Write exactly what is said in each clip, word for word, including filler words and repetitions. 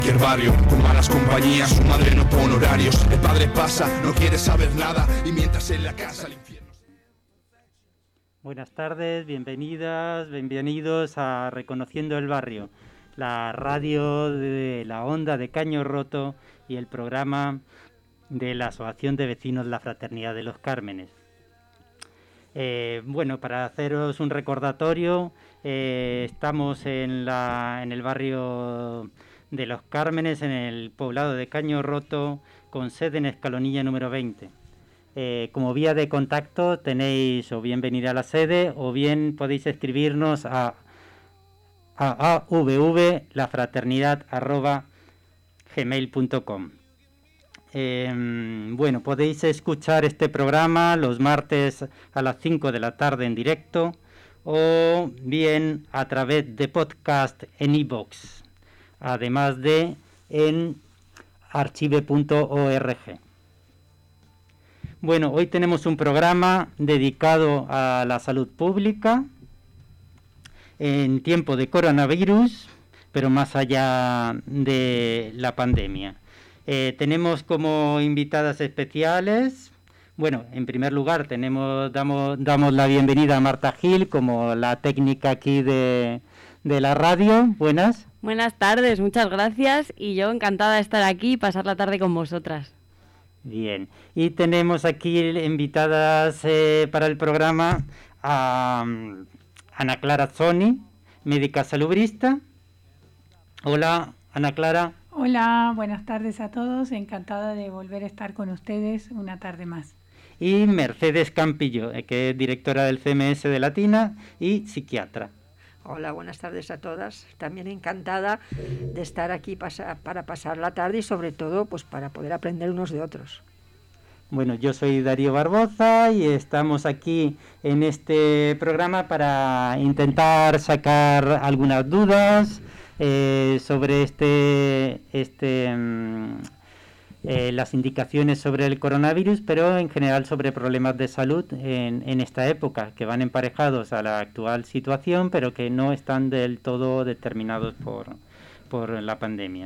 Cualquier barrio, con malas compañías, su madre no pone horarios, el padre pasa, no quiere saber nada, y mientras en la casa el infierno... Buenas tardes, bienvenidas, bienvenidos a Reconociendo el Barrio, la radio de la Onda de Caño Roto y el programa de la Asociación de Vecinos La Fraternidad de los Cármenes. Eh, bueno, para haceros un recordatorio, eh, estamos en, la, en el barrio de Los Cármenes, en el poblado de Caño Roto, con sede en Escalonilla número veinte. Eh, como vía de contacto tenéis o bien venir a la sede o bien podéis escribirnos a, a avv arroba gmail punto com. Eh, bueno, podéis escuchar este programa los martes a las cinco de la tarde en directo o bien a través de podcast en iVoox, además de en archive punto org. Bueno, hoy tenemos un programa dedicado a la salud pública en tiempo de coronavirus, pero más allá de la pandemia. Eh, tenemos como invitadas especiales, bueno, en primer lugar tenemos damos, damos la bienvenida a Marta Gil como la técnica aquí de, de la radio. Buenas. Buenas tardes, muchas gracias y yo encantada de estar aquí y pasar la tarde con vosotras. Bien, y tenemos aquí invitadas eh, para el programa a um, Ana Clara Zoni, médica salubrista. Hola, Ana Clara. Hola, buenas tardes a todos, encantada de volver a estar con ustedes una tarde más. Y Mercedes Campillo, eh, que es directora del C M S de Latina y psiquiatra. Hola, buenas tardes a todas. También encantada de estar aquí pasa, para pasar la tarde y sobre todo pues para poder aprender unos de otros. Bueno, yo soy Darío Barboza y estamos aquí en este programa para intentar sacar algunas dudas eh, sobre este, este um, eh, las indicaciones sobre el coronavirus, pero en general sobre problemas de salud en, en esta época, que van emparejados a la actual situación, pero que no están del todo determinados por, por la pandemia.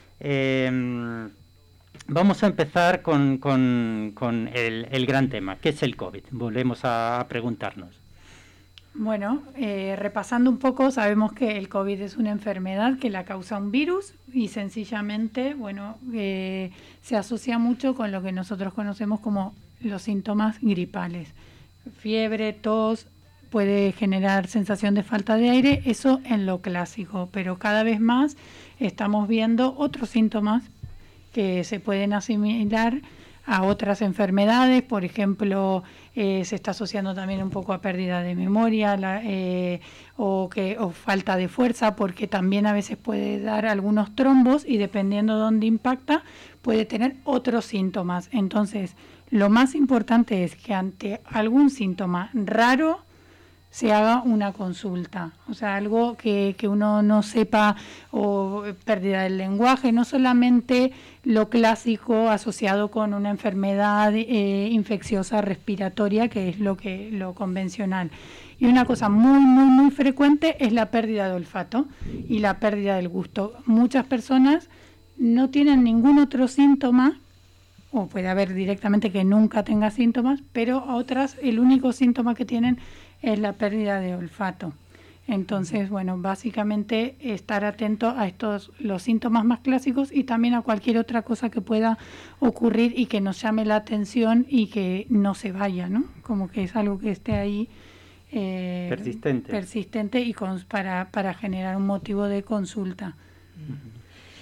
Eh, vamos a empezar con, con, con el, el gran tema, que es el COVID. Volvemos a, a preguntarnos. Bueno, eh, repasando un poco, sabemos que el COVID es una enfermedad que la causa un virus y sencillamente, bueno, eh, se asocia mucho con lo que nosotros conocemos como los síntomas gripales. Fiebre, tos, puede generar sensación de falta de aire, eso en lo clásico, pero cada vez más estamos viendo otros síntomas que se pueden asimilar a otras enfermedades, por ejemplo, eh, se está asociando también un poco a pérdida de memoria la, eh, o, que, o falta de fuerza, porque también a veces puede dar algunos trombos y dependiendo de dónde impacta puede tener otros síntomas. Entonces, lo más importante es que ante algún síntoma raro se haga una consulta, o sea, algo que, que uno no sepa, o pérdida del lenguaje, no solamente lo clásico asociado con una enfermedad eh, infecciosa respiratoria, que es lo que lo convencional. Y una cosa muy, muy, muy frecuente es la pérdida de olfato y la pérdida del gusto. Muchas personas no tienen ningún otro síntoma, o puede haber directamente que nunca tenga síntomas, pero otras el único síntoma que tienen es la pérdida de olfato. Entonces, bueno, básicamente estar atento a estos los síntomas más clásicos y también a cualquier otra cosa que pueda ocurrir y que nos llame la atención y que no se vaya, ¿no? Como que es algo que esté ahí eh, persistente, persistente y con, para, para generar un motivo de consulta. Uh-huh.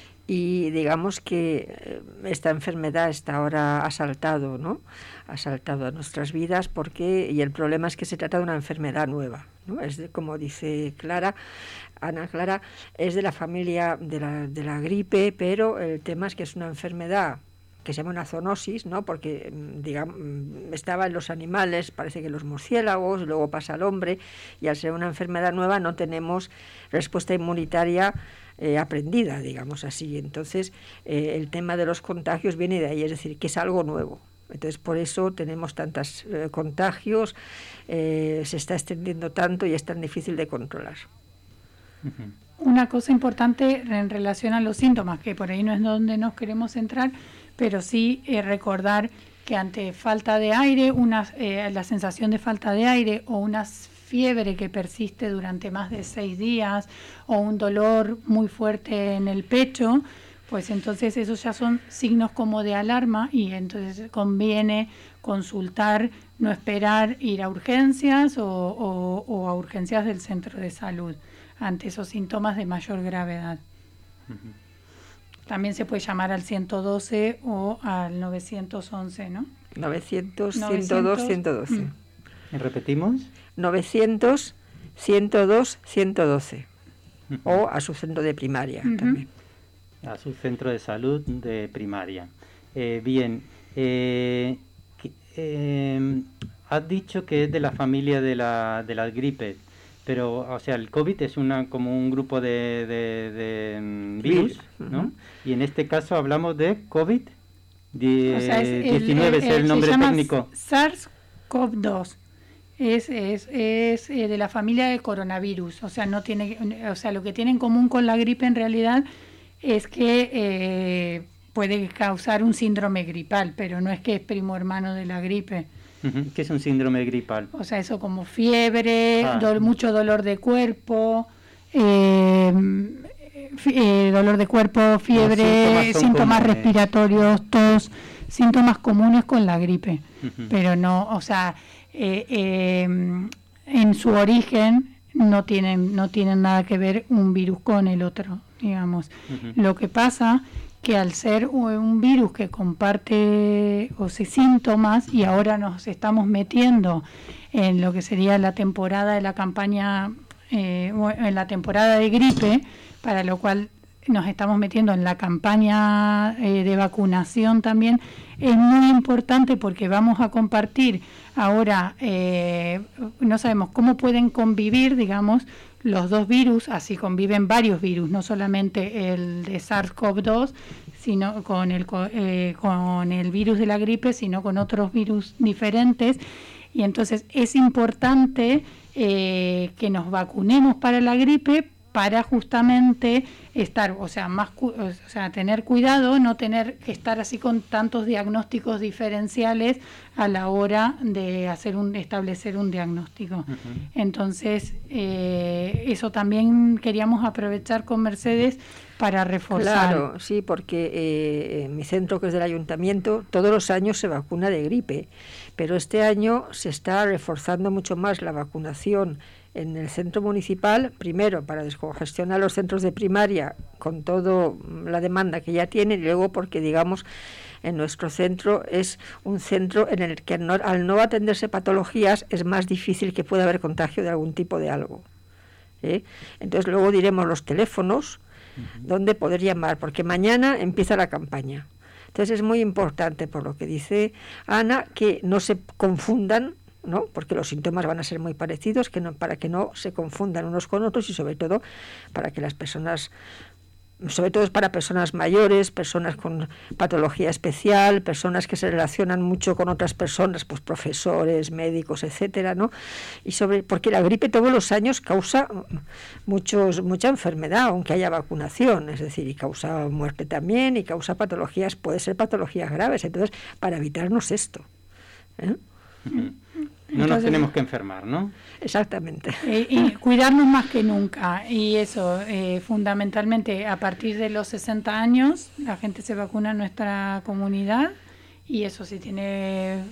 Y digamos que esta enfermedad está ahora asaltado, ¿no? Ha saltado a nuestras vidas porque, y el problema es que se trata de una enfermedad nueva, ¿no? Es de, como dice Clara, Ana Clara, es de la familia de la, de la gripe, pero el tema es que es una enfermedad que se llama una zoonosis, ¿no? Porque digamos, estaba en los animales, parece que los murciélagos, luego pasa al hombre, y al ser una enfermedad nueva no tenemos respuesta inmunitaria eh, aprendida, digamos así. Entonces, eh, el tema de los contagios viene de ahí, es decir, que es algo nuevo. Entonces, por eso tenemos tantos eh, contagios, eh, se está extendiendo tanto y es tan difícil de controlar. Uh-huh. una cosa importante en relación a los síntomas, que por ahí no es donde nos queremos centrar, pero sí eh, recordar que ante falta de aire, una, eh, la sensación de falta de aire o una fiebre que persiste durante más de seis días o un dolor muy fuerte en el pecho, pues entonces esos ya son signos como de alarma y entonces conviene consultar, no esperar ir a urgencias o, o, o a urgencias del centro de salud ante esos síntomas de mayor gravedad. Uh-huh. También se puede llamar al ciento doce o al novecientos once, ¿no? novecientos, ciento dos, ciento doce. Mm. ¿Repetimos? novecientos, ciento dos, ciento doce. Uh-huh. O a su centro de primaria uh-huh. también. A su centro de salud de primaria. Eh, bien, eh, eh, has dicho que es de la familia de la de las gripes, pero, o sea, el COVID es una como un grupo de, de, de virus, ¿no? Uh-huh. Y en este caso hablamos de COVID diecinueve, o sea, es el, el, es el nombre técnico. SARS-CoV dos. Es, es, es eh, de la familia del coronavirus, o sea, no tiene, o sea, lo que tiene en común con la gripe en realidad es que eh, puede causar un síndrome gripal, pero no es que es primo hermano de la gripe. Uh-huh. ¿Qué es un síndrome gripal? O sea, eso como fiebre, ah. do, mucho dolor de cuerpo, eh, eh, dolor de cuerpo, fiebre, síntomas, síntomas respiratorios, tos, síntomas comunes con la gripe, uh-huh. pero no, o sea, eh, eh, en su origen no tienen, no tienen nada que ver un virus con el otro, digamos. Uh-huh. Lo que pasa que al ser un virus que comparte o sea, síntomas, y ahora nos estamos metiendo en lo que sería la temporada de la campaña, eh, en la temporada de gripe, para lo cual nos estamos metiendo en la campaña eh, de vacunación también, es muy importante porque vamos a compartir ahora, eh, no sabemos cómo pueden convivir, digamos, los dos virus, así conviven varios virus, no solamente el de SARS-CoV dos, sino con el, eh, con el virus de la gripe, sino con otros virus diferentes. Y entonces es importante eh, que nos vacunemos para la gripe para justamente estar, o sea, más, o sea, tener cuidado, no tener que estar así con tantos diagnósticos diferenciales a la hora de hacer un, establecer un diagnóstico. Uh-huh. Entonces, eh, eso también queríamos aprovechar con Mercedes para reforzar. Claro, sí, porque eh, en mi centro, que es del ayuntamiento, todos los años se vacuna de gripe, pero este año se está reforzando mucho más la vacunación en el centro municipal, primero para descongestionar los centros de primaria con toda la demanda que ya tienen, y luego porque, digamos, en nuestro centro es un centro en el que no, al no atenderse patologías es más difícil que pueda haber contagio de algún tipo de algo. ¿eh? Entonces luego diremos los teléfonos uh-huh. donde poder llamar, porque mañana empieza la campaña. Entonces es muy importante, por lo que dice Ana, que no se confundan, ¿no? Porque los síntomas van a ser muy parecidos, que no, para que no se confundan unos con otros, y sobre todo para que las personas, sobre todo para personas mayores, personas con patología especial, personas que se relacionan mucho con otras personas, pues profesores, médicos, etcétera, ¿no? Y sobre, porque la gripe todos los años causa muchos, mucha enfermedad, aunque haya vacunación, es decir, y causa muerte también, y causa patologías, puede ser patologías graves. Entonces, para evitarnos esto, ¿eh? Uh-huh. No Entonces, nos tenemos que enfermar, ¿no? Exactamente. Eh, y cuidarnos más que nunca. Y eso, eh, fundamentalmente, a partir de los sesenta años, la gente se vacuna en nuestra comunidad. Y eso, si tiene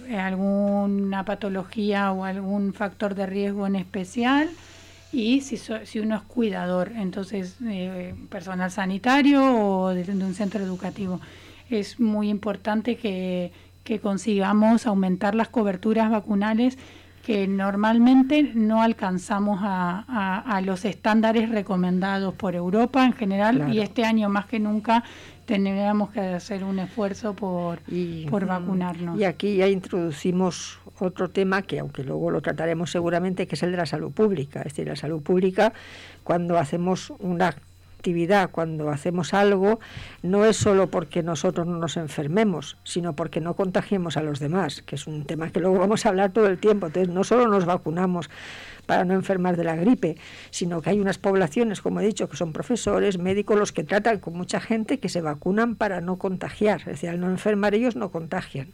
alguna patología o algún factor de riesgo en especial. Y si, so, si uno es cuidador, entonces, eh, personal sanitario o de, de un centro educativo. Es muy importante que... que consigamos aumentar las coberturas vacunales, que normalmente no alcanzamos a, a, a los estándares recomendados por Europa en general, claro. Y este año más que nunca tendríamos que hacer un esfuerzo por, y, por vacunarnos. Y aquí ya introducimos otro tema que, aunque luego lo trataremos seguramente, que es el de la salud pública. Es decir, la salud pública, cuando hacemos una actividad, cuando hacemos algo, no es solo porque nosotros no nos enfermemos, sino porque no contagiemos a los demás, que es un tema que luego vamos a hablar todo el tiempo. Entonces, no solo nos vacunamos para no enfermar de la gripe, sino que hay unas poblaciones, como he dicho, que son profesores, médicos, los que tratan con mucha gente, que se vacunan para no contagiar, es decir, al no enfermar ellos no contagian.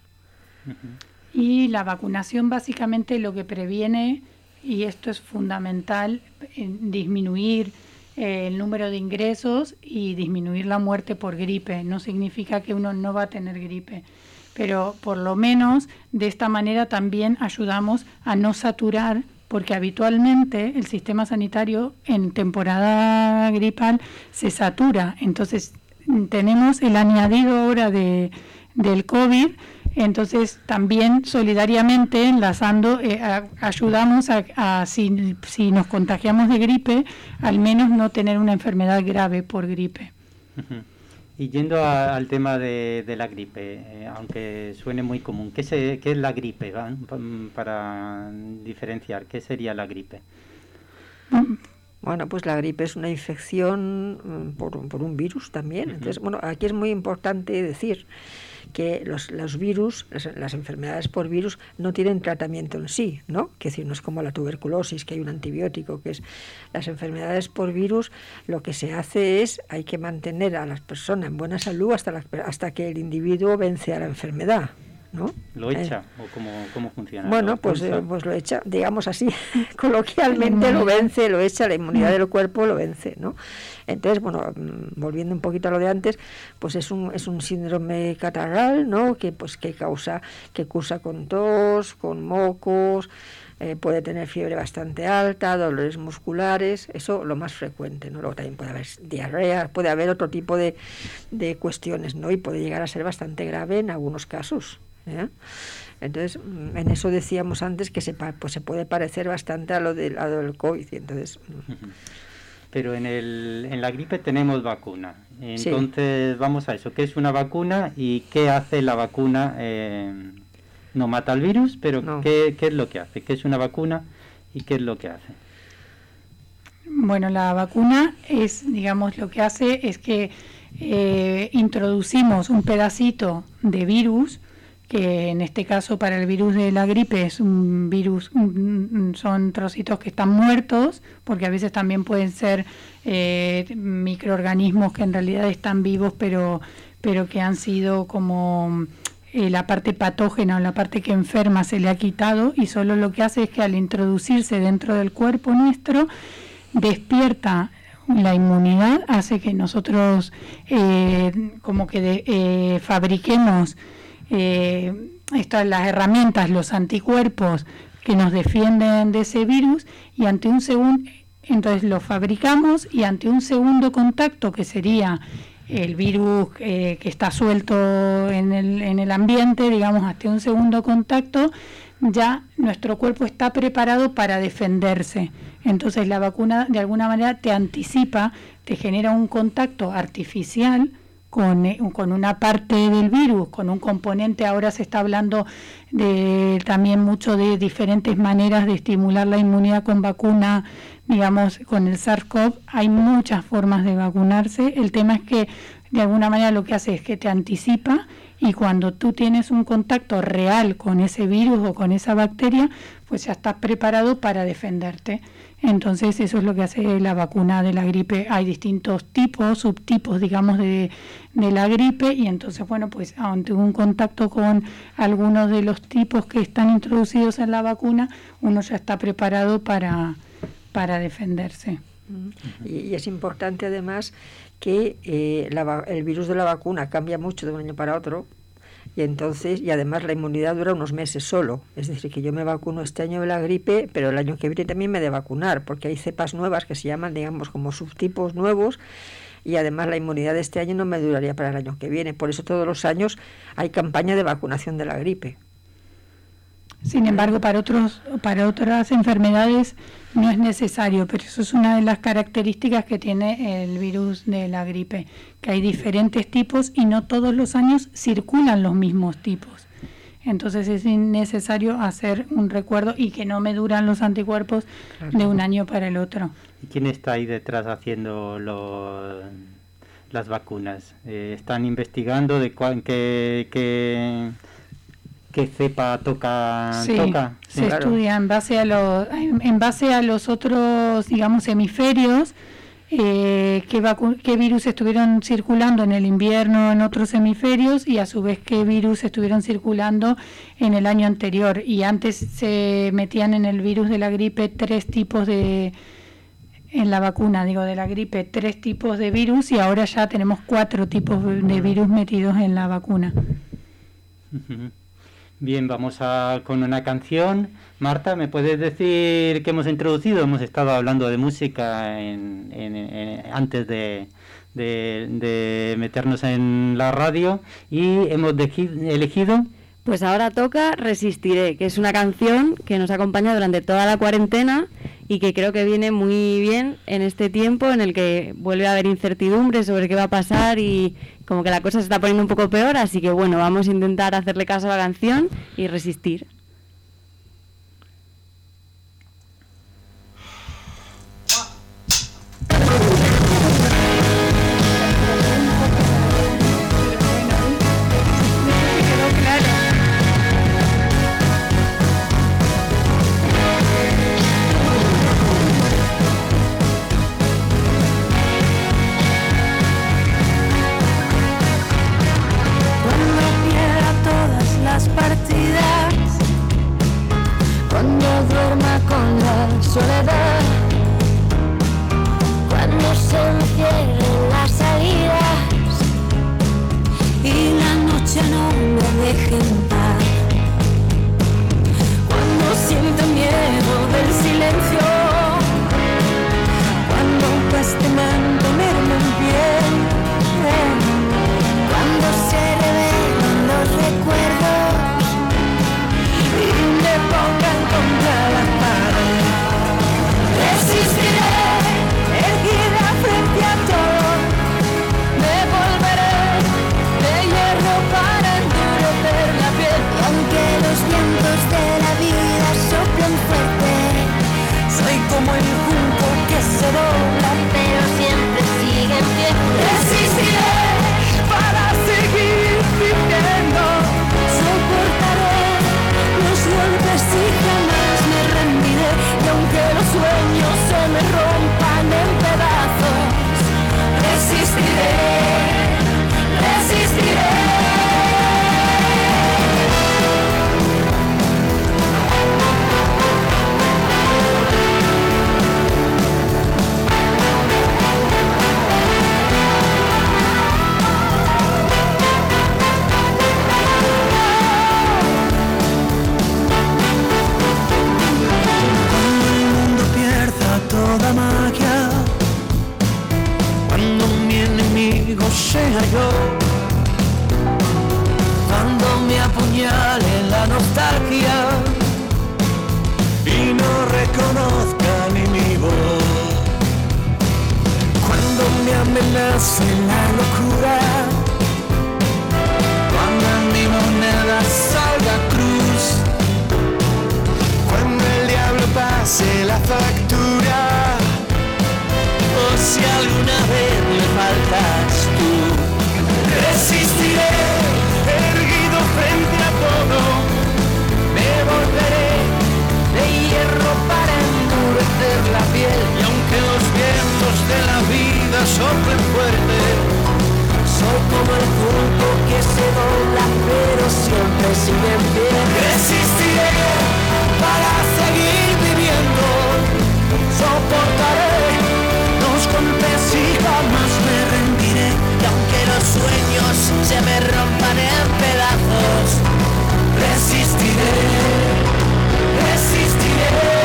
Y la vacunación básicamente lo que previene, y esto es fundamental, en disminuir eh, el número de ingresos y disminuir la muerte por gripe. No significa que uno no va a tener gripe, pero por lo menos de esta manera también ayudamos a no saturar, porque habitualmente el sistema sanitario en temporada gripal se satura. Entonces tenemos el añadido ahora de, del COVID. Entonces, también solidariamente, enlazando, eh, a, ayudamos a, a si, si nos contagiamos de gripe, al menos no tener una enfermedad grave por gripe. Uh-huh. Y yendo a, al tema de, de la gripe, eh, aunque suene muy común, ¿qué, se, qué es la gripe? ¿Va? Para diferenciar, ¿qué sería la gripe? Bueno, pues la gripe es una infección por, por un virus también. Uh-huh. Entonces, bueno, aquí es muy importante decir que los, los virus, las, las enfermedades por virus no tienen tratamiento en sí, ¿no? Que decir, no es como la tuberculosis, que hay un antibiótico, que es las enfermedades por virus. Lo que se hace es, hay que mantener a las personas en buena salud hasta, la, hasta que el individuo vence a la enfermedad, ¿no? ¿Lo echa? Eh, ¿O cómo, cómo funciona? Bueno, pues, eh, pues lo echa, digamos así, coloquialmente lo vence, lo echa, la inmunidad del cuerpo lo vence, ¿no? Entonces, bueno, volviendo un poquito a lo de antes, pues es un es un síndrome catarral, ¿no? Que pues que causa, que cursa con tos, con mocos, eh, puede tener fiebre bastante alta, dolores musculares, eso lo más frecuente, ¿no? Luego también puede haber diarrea, puede haber otro tipo de, de cuestiones, ¿no? Y puede llegar a ser bastante grave en algunos casos, ¿eh? Entonces, en eso decíamos antes que se, pues se puede parecer bastante a lo, de, a lo del COVID, y entonces... Pero en, el, en la gripe tenemos vacuna. Entonces, sí. Vamos a eso. ¿Qué es una vacuna y qué hace la vacuna? Eh, no mata el virus, pero no. ¿qué, ¿qué es lo que hace? ¿Qué es una vacuna y qué es lo que hace? Bueno, la vacuna es, digamos, lo que hace es que eh, introducimos un pedacito de virus, que en este caso para el virus de la gripe es un virus, un, son trocitos que están muertos, porque a veces también pueden ser eh, microorganismos que en realidad están vivos, pero, pero que han sido como eh, la parte patógena o la parte que enferma se le ha quitado, y solo lo que hace es que al introducirse dentro del cuerpo nuestro, despierta la inmunidad, hace que nosotros eh, como que de, eh, fabriquemos Eh, estas las herramientas, los anticuerpos que nos defienden de ese virus, y ante un segundo, entonces lo fabricamos, y ante un segundo contacto, que sería el virus eh, que está suelto en el, en el ambiente, digamos, ante un segundo contacto, ya nuestro cuerpo está preparado para defenderse. Entonces la vacuna de alguna manera te anticipa, te genera un contacto artificial Con, con una parte del virus, con un componente. Ahora se está hablando de también mucho de diferentes maneras de estimular la inmunidad con vacuna, digamos, con el SARS-CoV. Hay muchas formas de vacunarse. El tema es que de alguna manera lo que hace es que te anticipa, y cuando tú tienes un contacto real con ese virus o con esa bacteria, pues ya estás preparado para defenderte. Entonces eso es lo que hace la vacuna de la gripe. Hay distintos tipos, subtipos, digamos, de, de la gripe, y entonces, bueno, pues ante un contacto con algunos de los tipos que están introducidos en la vacuna, uno ya está preparado para, para defenderse. Y, y es importante además que eh, la, el virus de la vacuna cambia mucho de un año para otro, y entonces, y además la inmunidad dura unos meses solo. Es decir, que yo me vacuno este año de la gripe, pero el año que viene también me he de vacunar, porque hay cepas nuevas que se llaman, digamos, como subtipos nuevos, y además la inmunidad de este año no me duraría para el año que viene. Por eso todos los años hay campaña de vacunación de la gripe. Sin embargo, para otros, para otras enfermedades no es necesario, pero eso es una de las características que tiene el virus de la gripe, que hay diferentes tipos y no todos los años circulan los mismos tipos. Entonces es necesario hacer un recuerdo y que no me duran los anticuerpos claro. de un año para el otro. ¿Y quién está ahí detrás haciendo lo, las vacunas? Eh, ¿Están investigando de cuál, qué, qué, qué cepa toca? Sí, toca? se sí, claro. estudia en base a los, en base a los otros, digamos, hemisferios. Eh, qué, vacu- qué virus estuvieron circulando en el invierno en otros hemisferios y a su vez qué virus estuvieron circulando en el año anterior. Y antes se metían en el virus de la gripe tres tipos de, en la vacuna, digo, de la gripe, tres tipos de virus y ahora ya tenemos cuatro tipos de virus metidos en la vacuna. Bien, vamos a con una canción. Marta, ¿me puedes decir qué hemos introducido? Hemos estado hablando de música en, en, en, antes de, de, de meternos en la radio y hemos de, elegido... Pues ahora toca Resistiré, que es una canción que nos acompaña durante toda la cuarentena y que creo que viene muy bien en este tiempo en el que vuelve a haber incertidumbre sobre qué va a pasar y como que la cosa se está poniendo un poco peor, así que bueno, vamos a intentar hacerle caso a la canción y resistir. Soledad, cuando se me cierren las salidas y la noche no me deje en paz, cuando siento miedo del silencio, cuando cueste mantenerme en pie, cuando se revelen los recuerdos y me pongan contra la pared. Resistiré, erguida frente a todo, me volveré de hierro para endurecer la piel. Y aunque los vientos de la vida soplen fuerte, soy como el junco que se dobla, pero siempre sigue en pie. Resistiré para seguir viviendo, soportaré los golpes y jamás me rendiré. Y aunque los sueños se me rompan en pedazos, resistiré, resistiré. Toda magia, cuando mi enemigo sea yo, cuando me apuñale la nostalgia y no reconozca ni mi voz, cuando me amenace la locura, cuando en mi moneda salga cruz, cuando el diablo pase la factura, o si alguna vez me faltas tú, resistiré, erguido frente a todo, me volveré de hierro para endurecer la piel. Y aunque los vientos de la vida soplen fuerte, soy como el junco que se dobla pero siempre sigue en pie. Resistiré para seguir viviendo, soportaré los golpes y jamás me rendiré. Y aunque los sueños se me rompan en pedazos, resistiré, resistiré.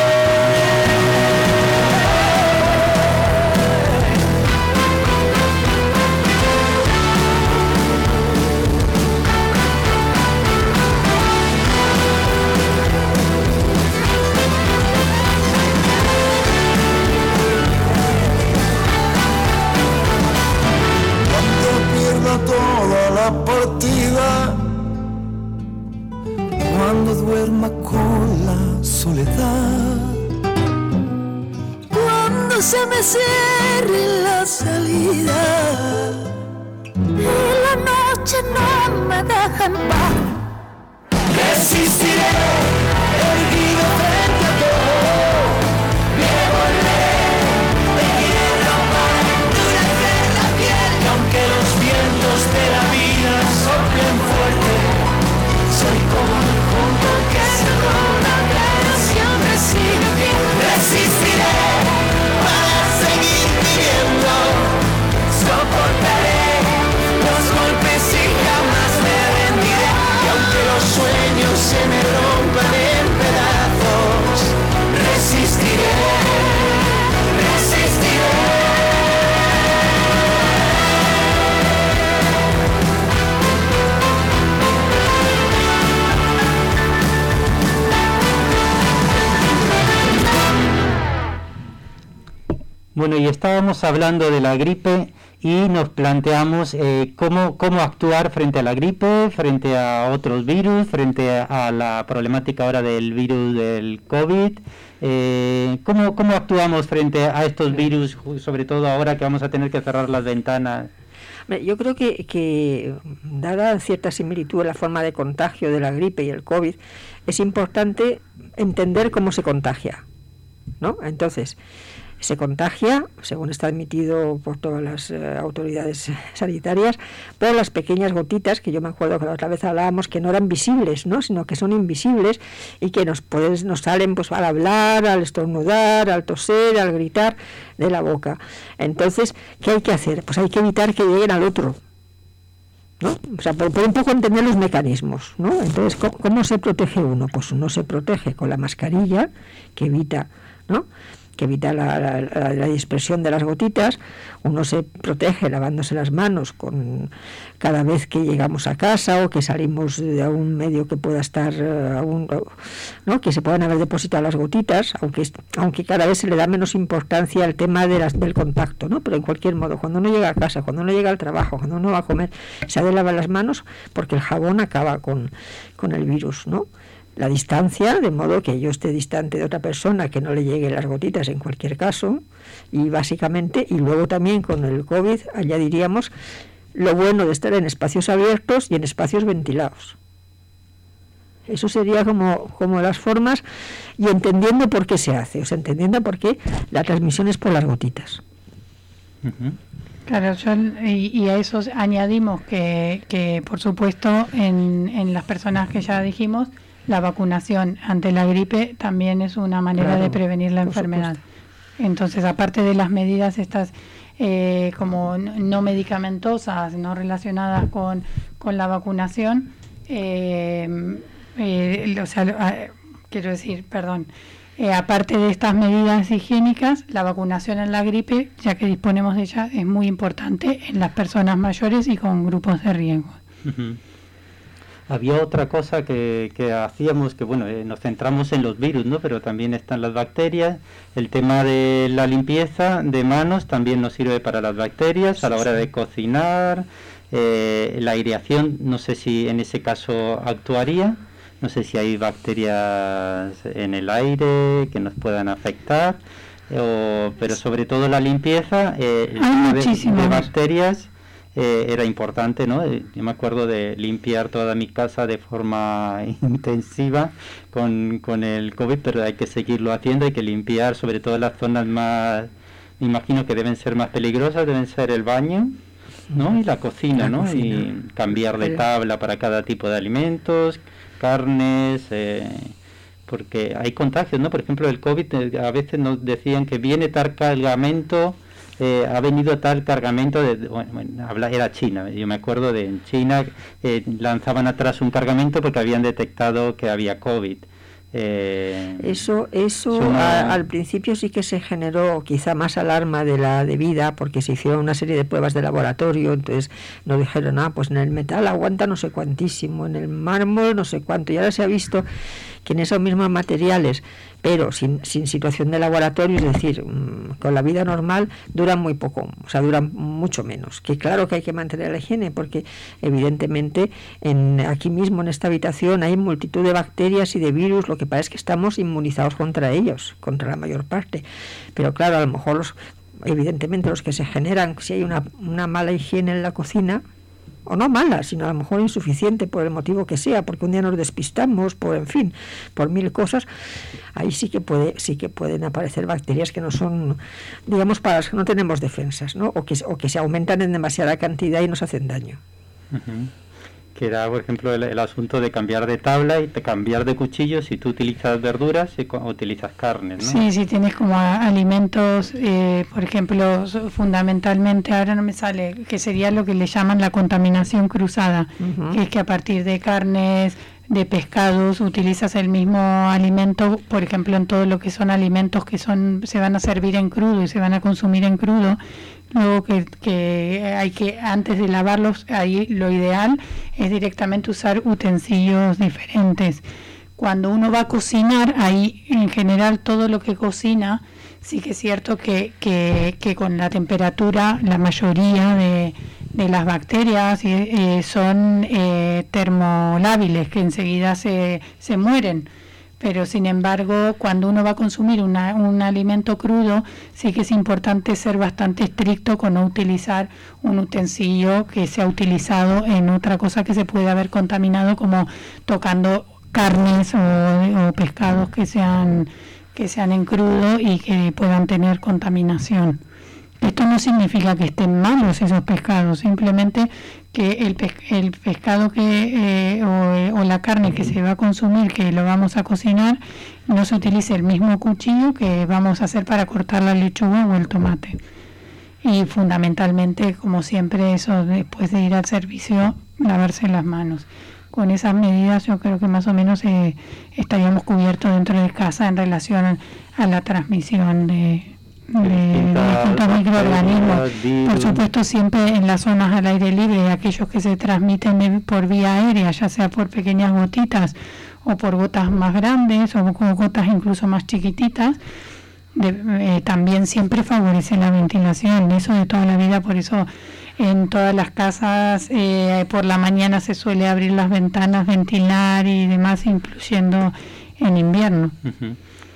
Toda la partida, cuando duerma con la soledad, cuando se me cierre la salida y la noche no me deja en paz. Resistiré, erguido frente a todo, me volveré de hierro para endurecer la piel. Y aunque los vientos de la vida soplen fuerte, soy como un junco que se corona, pero siempre sigue pie. Resistiré para seguir viviendo, soportaré los golpes y jamás me rendiré. Y aunque los sueños se me rompan en pedazos, resistiré, resistiré. Bueno, y estábamos hablando de la gripe y nos planteamos eh, cómo, cómo actuar frente a la gripe, frente a otros virus, frente a, a la problemática ahora del virus del COVID. Eh, ¿cómo, ¿Cómo actuamos frente a estos virus, sobre todo ahora que vamos a tener que cerrar las ventanas? Yo creo que, que, dada cierta similitud en la forma de contagio de la gripe y el COVID, es importante entender cómo se contagia, ¿no? Entonces, se contagia, según está admitido por todas las eh, autoridades sanitarias, por las pequeñas gotitas, que yo me acuerdo que la otra vez hablábamos que no eran visibles, ¿no?, sino que son invisibles y que nos, puedes, nos salen pues al hablar, al estornudar, al toser, al gritar de la boca. Entonces, ¿qué hay que hacer? Pues hay que evitar que lleguen al otro, ¿no? O sea, por, por un poco entender los mecanismos, ¿no? Entonces, ¿cómo, cómo se protege uno? Pues uno se protege con la mascarilla, que evita, ¿no?, que evita la, la, la, la dispersión de las gotitas. Uno se protege lavándose las manos con cada vez que llegamos a casa o que salimos de algún medio que pueda estar, uh, algún, ¿no?, que se puedan haber depositado las gotitas, aunque aunque cada vez se le da menos importancia al tema de las, del contacto, ¿no? Pero en cualquier modo, cuando uno llega a casa, cuando uno llega al trabajo, cuando uno va a comer, se ha de lavar las manos porque el jabón acaba con, con el virus, ¿no? La distancia, de modo que yo esté distante de otra persona, que no le lleguen las gotitas en cualquier caso, y básicamente, y luego también con el COVID añadiríamos lo bueno de estar en espacios abiertos y en espacios ventilados. Eso sería como, como las formas, y entendiendo por qué se hace, o sea, entendiendo por qué la transmisión es por las gotitas. Uh-huh. Claro, yo, y, y a eso añadimos que, que por supuesto, en, en las personas que ya dijimos, la vacunación ante la gripe también es una manera claro, de prevenir la enfermedad. Supuesto. Entonces, aparte de las medidas estas eh, como no medicamentosas, no relacionadas con, con la vacunación, eh, eh, o sea, eh, quiero decir, perdón, eh, aparte de estas medidas higiénicas, la vacunación en la gripe, ya que disponemos de ella, es muy importante en las personas mayores y con grupos de riesgo. Uh-huh. Había otra cosa que, que hacíamos, que bueno, eh, nos centramos en los virus, ¿no? Pero también están las bacterias. El tema de la limpieza de manos también nos sirve para las bacterias a la hora de cocinar. Eh, la aireación, no sé si en ese caso actuaría. No sé si hay bacterias en el aire que nos puedan afectar. O, pero sobre todo la limpieza eh, hay de, muchísimas de bacterias. Eh, era importante, ¿no? Yo me acuerdo de limpiar toda mi casa de forma intensiva con, con el COVID, pero hay que seguirlo haciendo, hay que limpiar sobre todo las zonas más, me imagino que deben ser más peligrosas, deben ser el baño, ¿no? Y la cocina, la ¿no? Cocina. Y cambiar de tabla para cada tipo de alimentos, carnes, eh, porque hay contagios, ¿no? Por ejemplo, el COVID, a veces nos decían que viene tal cargamento. Eh, ha venido tal cargamento de, bueno, bueno, habla, era China, yo me acuerdo de en China eh, lanzaban atrás un cargamento porque habían detectado que había COVID. Eh, eso eso una... a, al principio sí que se generó quizá más alarma de la debida porque se hicieron una serie de pruebas de laboratorio, entonces nos dijeron, ah, pues en el metal aguanta no sé cuantísimo, en el mármol no sé cuánto, y ahora se ha visto que en esos mismos materiales, pero sin, sin situación de laboratorio, es decir, con la vida normal, duran muy poco, o sea, duran mucho menos. Que claro que hay que mantener la higiene, porque evidentemente en, aquí mismo en esta habitación hay multitud de bacterias y de virus, lo que pasa es que estamos inmunizados contra ellos, contra la mayor parte. Pero claro, a lo mejor los, evidentemente los que se generan, si hay una, una mala higiene en la cocina, o no mala, sino a lo mejor insuficiente por el motivo que sea, porque un día nos despistamos, por en fin, por mil cosas, ahí sí que puede, sí que pueden aparecer bacterias que no son, digamos, para las que no tenemos defensas, ¿no? O que, o que se aumentan en demasiada cantidad y nos hacen daño. Uh-huh. Que era, por ejemplo, el, el asunto de cambiar de tabla y de cambiar de cuchillo si tú utilizas verduras y utilizas carnes, ¿no? Sí, si tienes como a, alimentos, eh, por ejemplo, fundamentalmente, ahora no me sale, que sería lo que le llaman la contaminación cruzada, uh-huh. que es que a partir de carnes, de pescados, utilizas el mismo alimento, por ejemplo, en todo lo que son alimentos que son se van a servir en crudo y se van a consumir en crudo. Luego que, que hay que, antes de lavarlos, ahí lo ideal es directamente usar utensilios diferentes. Cuando uno va a cocinar, ahí en general todo lo que cocina, sí que es cierto que, que, que con la temperatura la mayoría de, de las bacterias eh, son eh, termolábiles, que enseguida se, se mueren. Pero sin embargo, cuando uno va a consumir una, un alimento crudo, sí que es importante ser bastante estricto con no utilizar un utensilio que sea utilizado en otra cosa que se puede haber contaminado, como tocando carnes o, o pescados que sean, que sean en crudo y que puedan tener contaminación. Esto no significa que estén malos esos pescados, simplemente que el, pe- el pescado que eh, o, o la carne que se va a consumir, que lo vamos a cocinar, no se utilice el mismo cuchillo que vamos a hacer para cortar la lechuga o el tomate. Y fundamentalmente, como siempre, eso después de ir al servicio, lavarse las manos. Con esas medidas yo creo que más o menos eh, estaríamos cubiertos dentro de casa en relación a, a la transmisión de... de, de distintos microorganismos. Por supuesto, siempre en las zonas al aire libre, aquellos que se transmiten de, por vía aérea, ya sea por pequeñas gotitas o por gotas más grandes o con gotas incluso más chiquititas, de, eh, también siempre favorece la ventilación, eso de toda la vida. Por eso en todas las casas eh, por la mañana se suele abrir las ventanas, ventilar y demás, incluyendo en invierno. Uh-huh.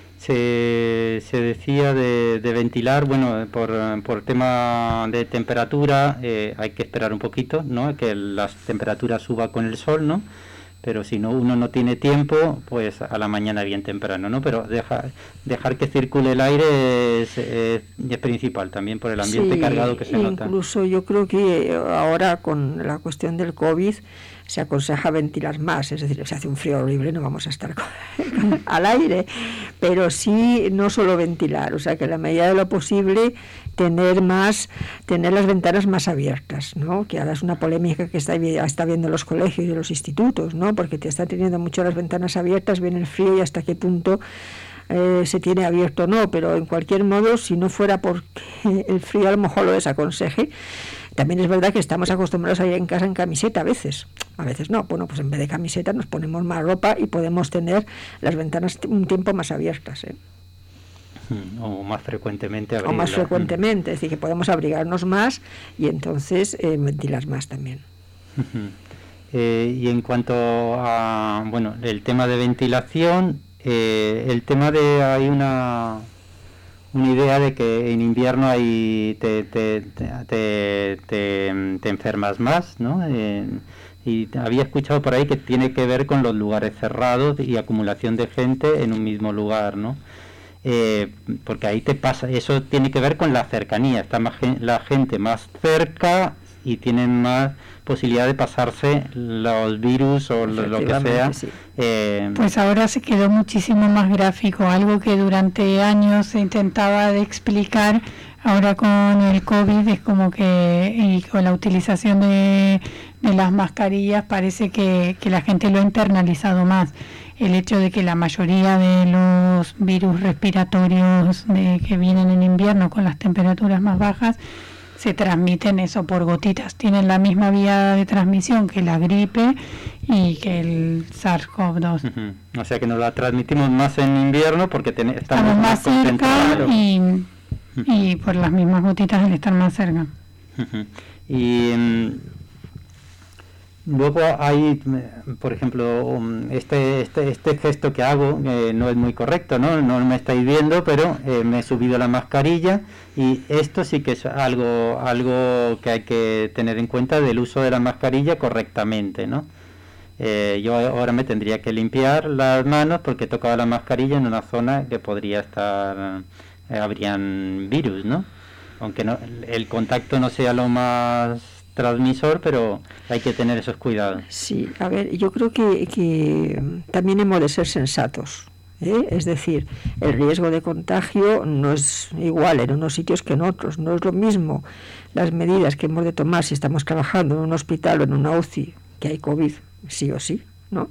Se, se decía de, de ventilar, bueno, por, por tema de temperatura eh, hay que esperar un poquito, ¿no? Que las temperaturas suban con el sol, ¿no? Pero si no uno no tiene tiempo, pues a la mañana bien temprano, ¿no? Pero dejar dejar que circule el aire es, es, es principal también por el ambiente sí, cargado que se nota. Incluso yo creo que ahora con la cuestión del COVID se aconseja ventilar más, es decir, si hace un frío horrible no vamos a estar con, al aire, pero sí no solo ventilar, o sea que en la medida de lo posible tener más, tener las ventanas más abiertas, ¿no? Que ahora es una polémica que está, está viendo los colegios y los institutos, ¿no? Porque te están teniendo mucho las ventanas abiertas, viene el frío y hasta qué punto eh, se tiene abierto o no, pero en cualquier modo, si no fuera porque el frío a lo mejor lo desaconseje. También es verdad que estamos acostumbrados a ir en casa en camiseta a veces, a veces no. Bueno, pues en vez de camiseta nos ponemos más ropa y podemos tener las ventanas un tiempo más abiertas, ¿eh? O más frecuentemente abrirlas. O más frecuentemente, es decir, que podemos abrigarnos más y entonces eh, ventilar más también. Uh-huh. Eh, y en cuanto a, bueno, el tema de ventilación, eh, el tema de, hay una... una idea de que en invierno hay te te, te, te, te, te enfermas más, ¿no? Eh, y había escuchado por ahí que tiene que ver con los lugares cerrados y acumulación de gente en un mismo lugar, ¿no? Eh, porque ahí te pasa, eso tiene que ver con la cercanía, está más la gente más cerca y tienen más posibilidad de pasarse los virus o lo, lo que sea. Sí. Eh, pues ahora se quedó muchísimo más gráfico, algo que durante años se intentaba de explicar, ahora con el COVID es como que, y con la utilización de, de las mascarillas, parece que, que la gente lo ha internalizado más. El hecho de que la mayoría de los virus respiratorios de, que vienen en invierno con las temperaturas más bajas, se transmiten eso por gotitas. Tienen la misma vía de transmisión que la gripe y que el SARS-CoV dos. Uh-huh. O sea que nos la transmitimos más en invierno porque ten- estamos, estamos más cerca y, uh-huh. y por las mismas gotitas al estar más cerca. Uh-huh. Y um, luego hay, por ejemplo, um, este, este este gesto que hago eh, no es muy correcto, ¿no? No me estáis viendo, pero eh, me he subido la mascarilla y esto sí que es algo algo que hay que tener en cuenta del uso de la mascarilla correctamente, ¿no? Eh, yo ahora me tendría que limpiar las manos porque he tocado la mascarilla en una zona que podría estar, eh, habrían virus, ¿no? Aunque no, el contacto no sea lo más transmisor, pero hay que tener esos cuidados. Sí, a ver, yo creo que, que también hemos de ser sensatos, ¿eh? Es decir, el riesgo de contagio no es igual en unos sitios que en otros, no es lo mismo las medidas que hemos de tomar si estamos trabajando en un hospital o en una U C I, que hay COVID, sí o sí, ¿no?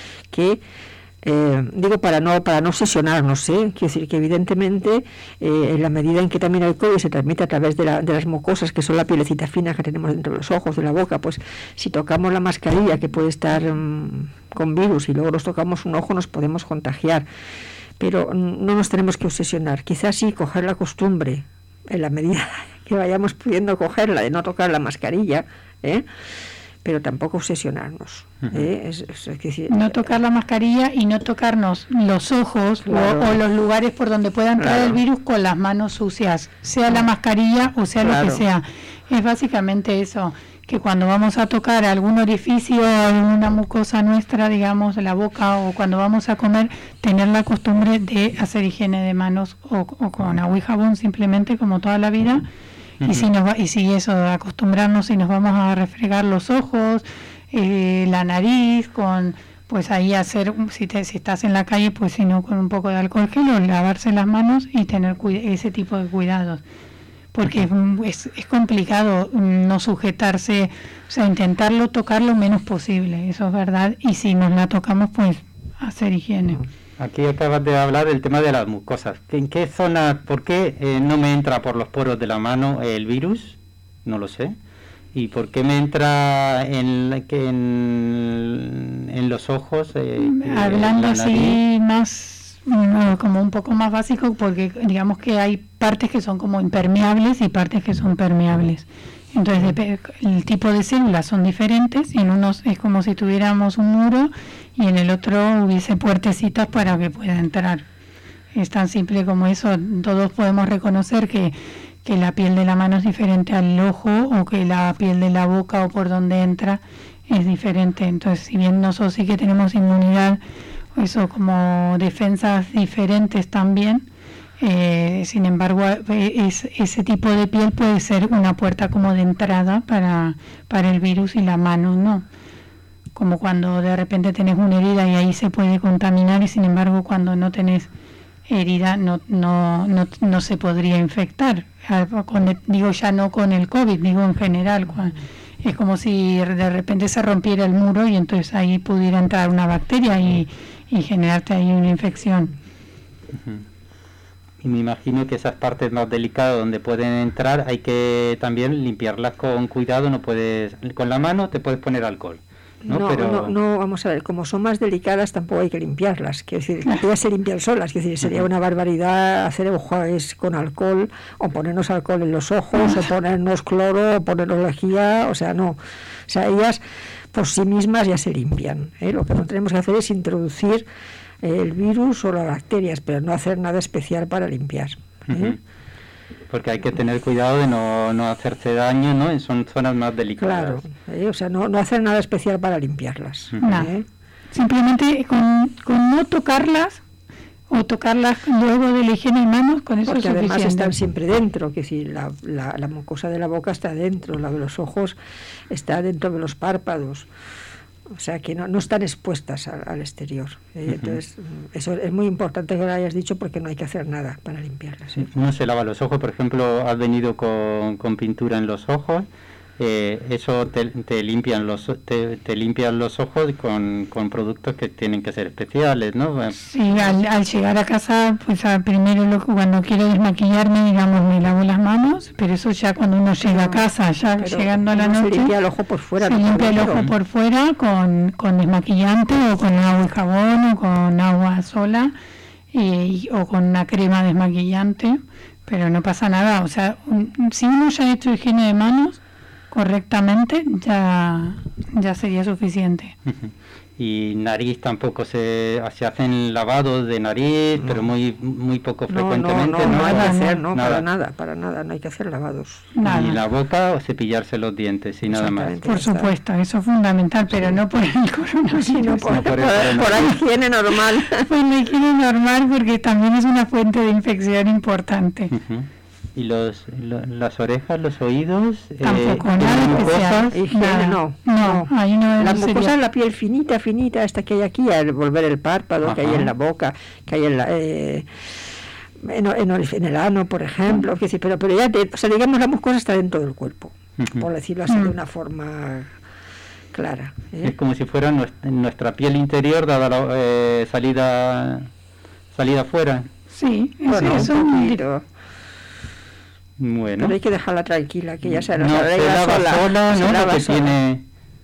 Que Eh, digo para no para no obsesionarnos, ¿eh? Quiero decir que evidentemente eh, en la medida en que también el COVID se transmite a través de, la, de las mucosas, que son la pielecita fina que tenemos dentro de los ojos, de la boca, pues si tocamos la mascarilla que puede estar um, con virus y luego nos tocamos un ojo nos podemos contagiar, pero no nos tenemos que obsesionar. Quizás sí coger la costumbre en la medida que vayamos pudiendo cogerla de no tocar la mascarilla, ¿eh? Pero tampoco obsesionarnos. ¿eh? es, es, es decir, no tocar la mascarilla y no tocarnos los ojos, claro, o, o los lugares por donde pueda entrar, claro, el virus con las manos sucias, sea la mascarilla o sea, claro, lo que sea. Es básicamente eso, que cuando vamos a tocar algún orificio, alguna mucosa nuestra, digamos, la boca, o cuando vamos a comer, tener la costumbre de hacer higiene de manos o, o con agua y jabón simplemente, como toda la vida. Y si, nos va, y si eso, acostumbrarnos y nos vamos a refregar los ojos, eh, la nariz, con pues ahí hacer, si, te, si estás en la calle, pues si no, con un poco de alcohol gel, o lavarse las manos y tener ese tipo de cuidados. Porque es, es complicado no sujetarse, o sea, intentarlo tocar lo menos posible, eso es verdad, y si nos la tocamos, pues hacer higiene. Aquí acabas de hablar del tema de las mucosas. ¿En qué zona, por qué eh, no me entra por los poros de la mano el virus? No lo sé. ¿Y por qué me entra en, en, en los ojos? Eh, Hablando así más, no, como un poco más básico, porque digamos que hay partes que son como impermeables y partes que son permeables. Entonces el tipo de células son diferentes, y en unos es como si tuviéramos un muro y en el otro hubiese puertecitas para que pueda entrar. Es tan simple como eso. Todos podemos reconocer que, que la piel de la mano es diferente al ojo, o que la piel de la boca o por donde entra es diferente. Entonces, si bien nosotros sí que tenemos inmunidad, eso como defensas diferentes también, Eh, sin embargo, es, ese tipo de piel puede ser una puerta como de entrada para, para el virus, y la mano no. Como cuando de repente tenés una herida y ahí se puede contaminar, y sin embargo cuando no tenés herida no no no, no se podría infectar. Con, digo ya no con el COVID, digo en general. Cuando, es como si de repente se rompiera el muro y entonces ahí pudiera entrar una bacteria y, y generarte ahí una infección. Uh-huh. Y me imagino que esas partes más delicadas donde pueden entrar hay que también limpiarlas con cuidado. No puedes, con la mano te puedes poner alcohol, ¿no? No, Pero... no, no, vamos a ver, como son más delicadas tampoco hay que limpiarlas. Quiero decir, ya se limpian solas. Quiero decir, sería una barbaridad hacer enjuagues con alcohol, o ponernos alcohol en los ojos, o ponernos cloro, o ponernos lejía, o sea, no. O sea, ellas por sí mismas ya se limpian, ¿eh? Lo que no tenemos que hacer es introducir el virus o las bacterias, pero no hacer nada especial para limpiar, ¿eh? Uh-huh. Porque hay que tener cuidado de no, no hacerse daño, ¿no? Son zonas más delicadas. Claro, ¿eh? O sea, no, no hacer nada especial para limpiarlas. Uh-huh. No. ¿eh? Simplemente con, con no tocarlas, o tocarlas luego de la higiene de manos, con eso Porque es suficiente. además están siempre dentro, que si la, la, la mucosa de la boca está dentro, la de los ojos está dentro de los párpados. O sea, que no, no están expuestas al, al exterior. ¿eh? Uh-huh. Entonces, eso es muy importante que lo hayas dicho, porque no hay que hacer nada para limpiarlas. ¿eh? No se lava los ojos, por ejemplo, has venido con, con pintura en los ojos. eh, eso te, te limpian los te, te limpian los ojos con, con productos que tienen que ser especiales, ¿no? Sí, al, al llegar a casa, pues a, primero lo, cuando quiero desmaquillarme, digamos, me lavo las manos, pero eso ya cuando uno llega a casa, ya pero llegando a la noche, se limpia el ojo por fuera. Se limpia el ojo por fuera con, con desmaquillante o con agua y jabón o con agua sola y, o con una crema desmaquillante, pero no pasa nada. O sea, un, si uno ya ha hecho higiene de manos correctamente, ya, ya sería suficiente. Y nariz tampoco se, se hacen lavados de nariz, no. pero muy muy poco no, frecuentemente. No, no, no, no hay que hacer, no, nada. para nada, para nada, no hay que hacer lavados. Nada. Y la boca o cepillarse los dientes y nada más. Por supuesto, eso es fundamental, pero sí. no por el coronavirus. Sí, no por, no por, el por, por la higiene normal. Por la higiene normal, porque también es una fuente de infección importante. Uh-huh. Y los, lo, las orejas, los oídos, tampoco, eh, nada especial. Higiene, no, no, no, ahí no. La mucosa es la piel finita, finita, esta que hay aquí, al volver el párpado, Ajá. que hay en la boca, que hay en la... Eh, en, en, en el ano, por ejemplo, que sí, pero, pero ya, te, o sea, digamos, la mucosa está dentro del cuerpo, uh-huh. por decirlo así, uh-huh. de una forma clara. ¿eh? Es como si fuera nuestra, nuestra piel interior dada la eh, salida, salida afuera. Sí, bueno, eso un poquito. Bueno. Pero hay que dejarla tranquila, que ya se, no, se lava sola, sola se ¿no? lava Porque sola. tiene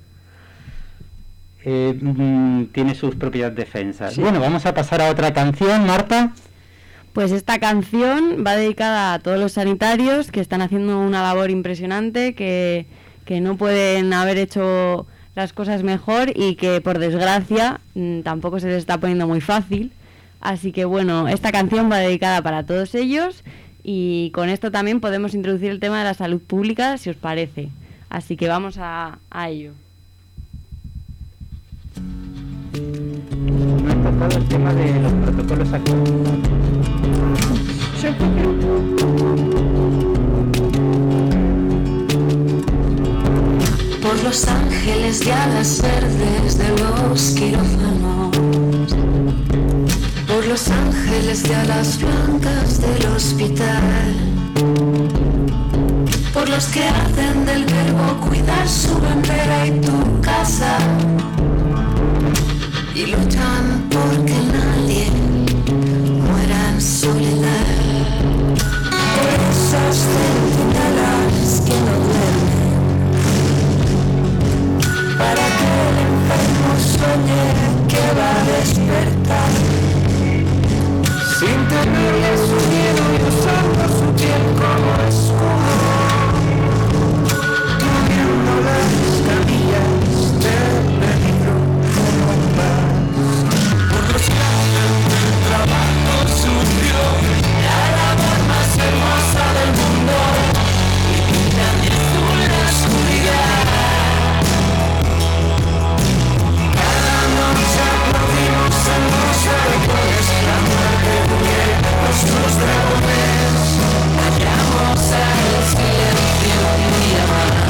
eh, mm, tiene sus propias defensas. Sí. Bueno, vamos a pasar a otra canción, Marta. Pues esta canción va dedicada a todos los sanitarios que están haciendo una labor impresionante, que, que no pueden haber hecho las cosas mejor y que por desgracia mmm, tampoco se les está poniendo muy fácil. Así que bueno, esta canción va dedicada para todos ellos. Y con esto también podemos introducir el tema de la salud pública, si os parece. Así que vamos a, a ello. No he tocado el tema de los protocolos actuales. Por los ángeles de alas verdes de los quirófanos, por los ángeles de alas blancas del hospital, por los que hacen del verbo cuidar su bandera y tu casa, y luchan porque nadie muera en soledad, por esos centinelas que no duermen, para que el enfermo sueñe que va a despertar, sin temerle su miedo y usando su piel como escudo, cubriendo las camillas del peligro como paz. Por los que hacen del trabajo sucio la labor más hermosa del mundo y pintan de azul la oscuridad. Cada noche aplaudimos en los balcones la muerte con sus dragones, callamos al silencio un día más.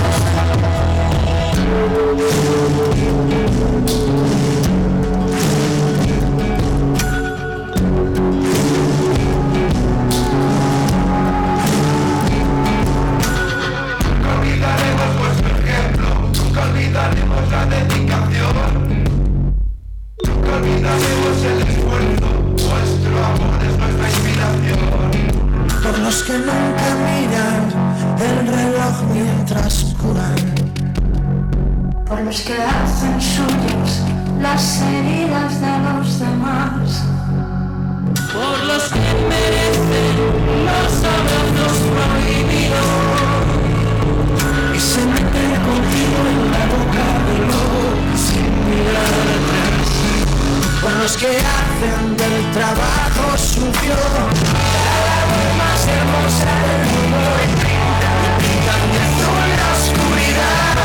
Nunca olvidaremos vuestro ejemplo, nunca olvidaremos la dedicación, nunca olvidaremos el esfuerzo, vuestro amor es nuestra inspiración. Por los que nunca miran el reloj mientras curan, por los que hacen suyos las heridas de los demás, por los que merecen los abrazos prohibidos y se meten contigo en la boca del lobo sin mirar atrás, por los que hacen del trabajo sucio la labor más hermosa del mundo y pintan de azul la oscuridad.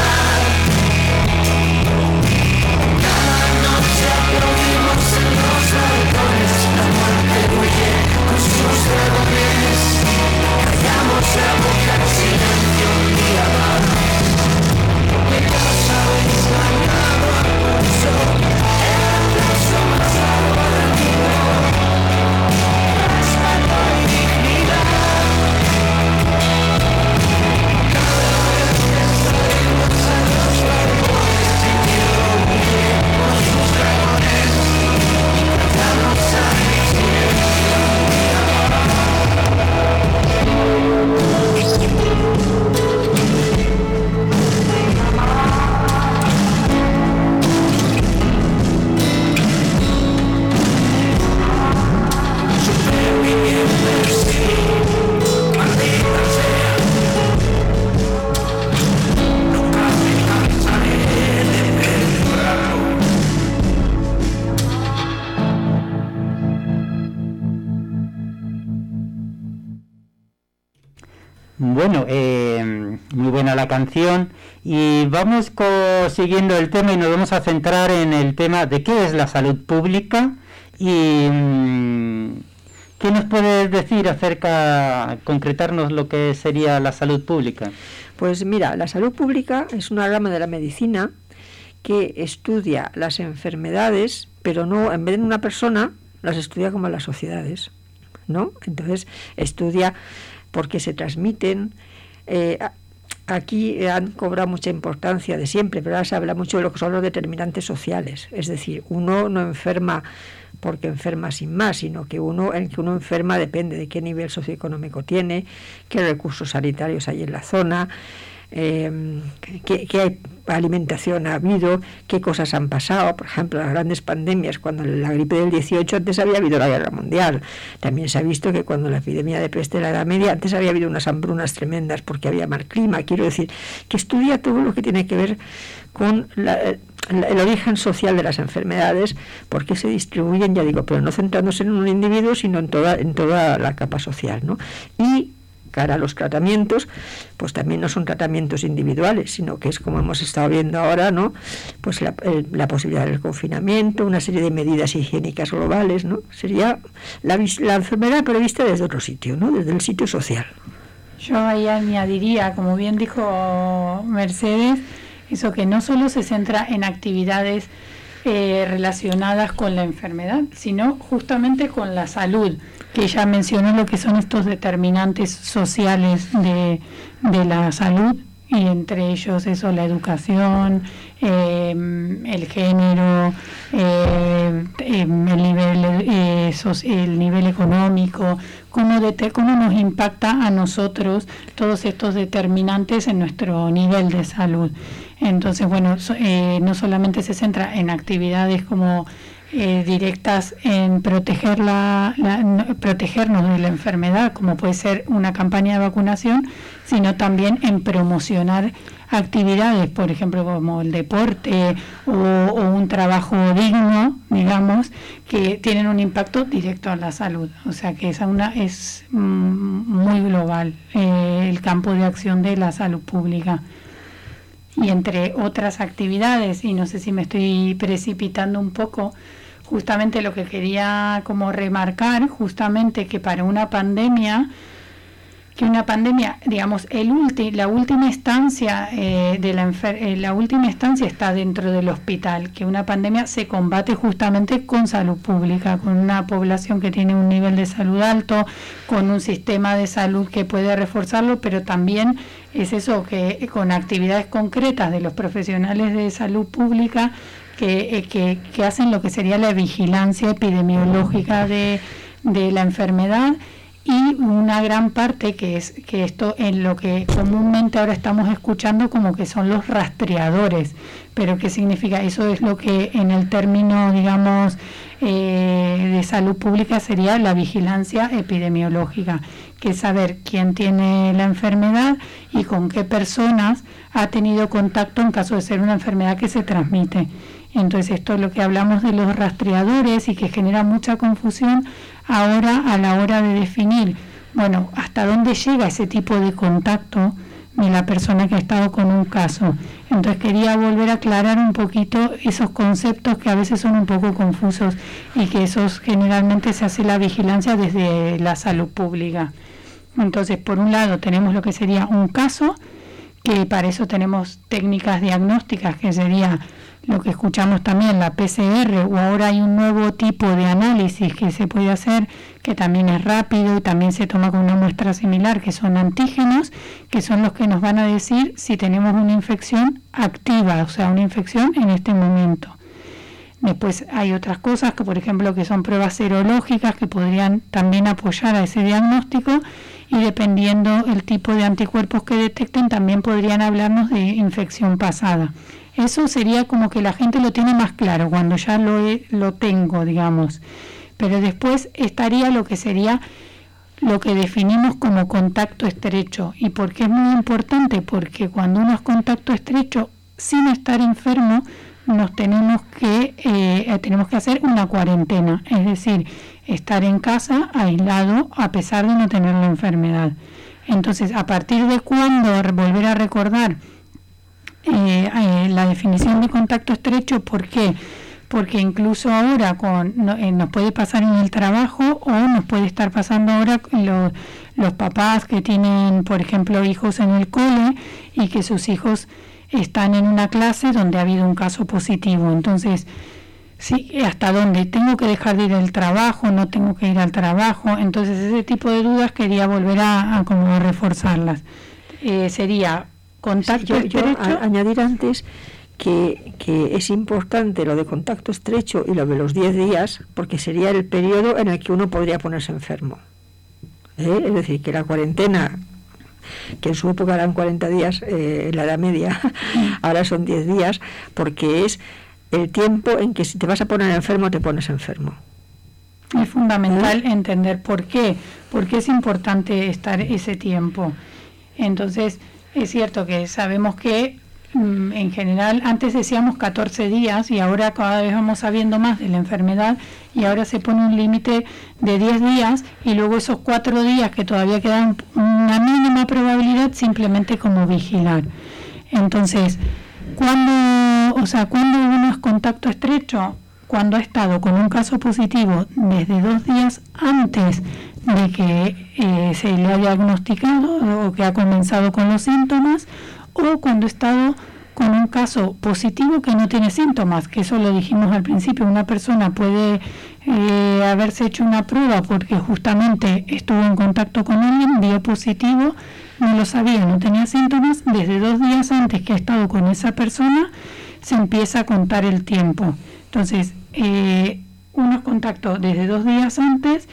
Cada noche aplaudimos en los balcones la muerte huye con sus dragones, callamos la boca en silencio un día más, porque ya sabéis ganado a pulso el aplauso más alto del mundo, respeto y dignidad. bueno, eh, muy buena la canción y vamos co- siguiendo el tema y nos vamos a centrar en el tema de qué es la salud pública y mmm, qué nos puedes decir acerca, concretarnos lo que sería la salud pública. Pues mira, la salud pública es una rama de la medicina que estudia las enfermedades, pero no, en vez de una persona, las estudia como las sociedades, ¿no? Entonces, estudia por qué se transmiten. Eh, aquí han cobrado mucha importancia de siempre, pero ahora se habla mucho de lo que son los determinantes sociales. Es decir, uno no enferma porque enferma sin más, sino que uno, el que uno enferma depende de qué nivel socioeconómico tiene, qué recursos sanitarios hay en la zona, Eh, qué, qué alimentación ha habido, qué cosas han pasado. Por ejemplo, las grandes pandemias, cuando la gripe del dieciocho, antes había habido la guerra mundial. También se ha visto que cuando la epidemia de peste de la Edad Media, antes había habido unas hambrunas tremendas porque había mal clima. Quiero decir, que estudia todo lo que tiene que ver con la, la, el origen social de las enfermedades, por qué se distribuyen, ya digo, pero no centrándose en un individuo, sino en toda, en toda la capa social, ¿no? Y cara a los tratamientos, pues también no son tratamientos individuales, sino que es, como hemos estado viendo ahora, ¿no? Pues la, el, la posibilidad del confinamiento, una serie de medidas higiénicas globales, ¿no? Sería la, la enfermedad prevista desde otro sitio, ¿no? Desde el sitio social. Yo ahí añadiría, como bien dijo Mercedes, eso que no solo se centra en actividades eh, relacionadas con la enfermedad, sino justamente con la salud, que ya mencionó lo que son estos determinantes sociales de, de la salud, y entre ellos eso, la educación, eh, el género, eh, el nivel eh, so, el nivel económico, cómo, de, cómo nos impacta a nosotros todos estos determinantes en nuestro nivel de salud. Entonces, bueno, so, eh, no solamente se centra en actividades como Eh, directas en proteger la, la, no, protegernos de la enfermedad, como puede ser una campaña de vacunación, sino también en promocionar actividades, por ejemplo, como el deporte o, o un trabajo digno, digamos, que tienen un impacto directo a la salud. O sea que esa una es mm, muy global, eh, el campo de acción de la salud pública. Y entre otras actividades, y no sé si me estoy precipitando un poco, justamente lo que quería como remarcar, justamente que para una pandemia, que una pandemia, digamos, el ulti, la última instancia eh, de la, enfer eh, la última instancia está dentro del hospital, que una pandemia se combate justamente con salud pública, con una población que tiene un nivel de salud alto, con un sistema de salud que puede reforzarlo, pero también es eso, que con actividades concretas de los profesionales de salud pública que, eh, que, que hacen lo que sería la vigilancia epidemiológica de, de la enfermedad. Y una gran parte que es que esto en lo que comúnmente ahora estamos escuchando como que son los rastreadores, pero ¿qué significa? Eso es lo que en el término, digamos, eh, de salud pública sería la vigilancia epidemiológica, que es saber quién tiene la enfermedad y con qué personas ha tenido contacto en caso de ser una enfermedad que se transmite. Entonces esto es lo que hablamos de los rastreadores y que genera mucha confusión ahora a la hora de definir, bueno, hasta dónde llega ese tipo de contacto de la persona que ha estado con un caso. Entonces quería volver a aclarar un poquito esos conceptos que a veces son un poco confusos y que esos generalmente se hace la vigilancia desde la salud pública. Entonces, por un lado tenemos lo que sería un caso, que para eso tenemos técnicas diagnósticas, que sería lo que escuchamos también, la P C R, o ahora hay un nuevo tipo de análisis que se puede hacer, que también es rápido y también se toma con una muestra similar, que son antígenos, que son los que nos van a decir si tenemos una infección activa, o sea, una infección en este momento. Después hay otras cosas, que por ejemplo que son pruebas serológicas, que podrían también apoyar a ese diagnóstico, y dependiendo el tipo de anticuerpos que detecten, también podrían hablarnos de infección pasada. Eso sería como que la gente lo tiene más claro cuando ya lo, he, lo tengo, digamos. Pero después estaría lo que sería lo que definimos como contacto estrecho. ¿Y por qué es muy importante? Porque cuando uno es contacto estrecho, sin estar enfermo, nos tenemos que, eh, tenemos que hacer una cuarentena. Es decir, estar en casa aislado a pesar de no tener la enfermedad. Entonces, ¿a partir de cuándo volver a recordar eh, eh, la definición de contacto estrecho? ¿Por qué? Porque incluso ahora con, no, eh, nos puede pasar en el trabajo o nos puede estar pasando ahora los, los papás que tienen, por ejemplo, hijos en el cole y que sus hijos están en una clase donde ha habido un caso positivo. Entonces, sí, ¿hasta dónde? ¿Tengo que dejar de ir al trabajo? ¿No tengo que ir al trabajo? Entonces, ese tipo de dudas quería volver a, a, como a reforzarlas. Eh, sería contacto sí, yo, estrecho. Yo a, añadir antes que, que es importante lo de contacto estrecho y lo de los diez días, porque sería el periodo en el que uno podría ponerse enfermo. ¿Eh? Es decir, que la cuarentena, que en su época eran cuarenta días, eh, en la Edad Media, ahora son diez días, porque es el tiempo en que si te vas a poner enfermo, te pones enfermo. Es fundamental ¿Eh? entender por qué, por qué es importante estar ese tiempo. Entonces, es cierto que sabemos que mm, en general, antes decíamos catorce días y ahora cada vez vamos sabiendo más de la enfermedad y ahora se pone un límite de diez días y luego esos cuatro días que todavía quedan una mínima probabilidad simplemente como vigilar. Entonces, cuando, o sea, cuando uno es contacto estrecho, cuando ha estado con un caso positivo desde dos días antes de que eh, se le haya diagnosticado o que ha comenzado con los síntomas, o cuando ha estado con un caso positivo que no tiene síntomas, que eso lo dijimos al principio. Una persona puede eh, haberse hecho una prueba porque justamente estuvo en contacto con alguien, dio positivo, no lo sabía, no tenía síntomas, desde dos días antes que ha estado con esa persona se empieza a contar el tiempo. Entonces, eh, unos contactos desde dos días antes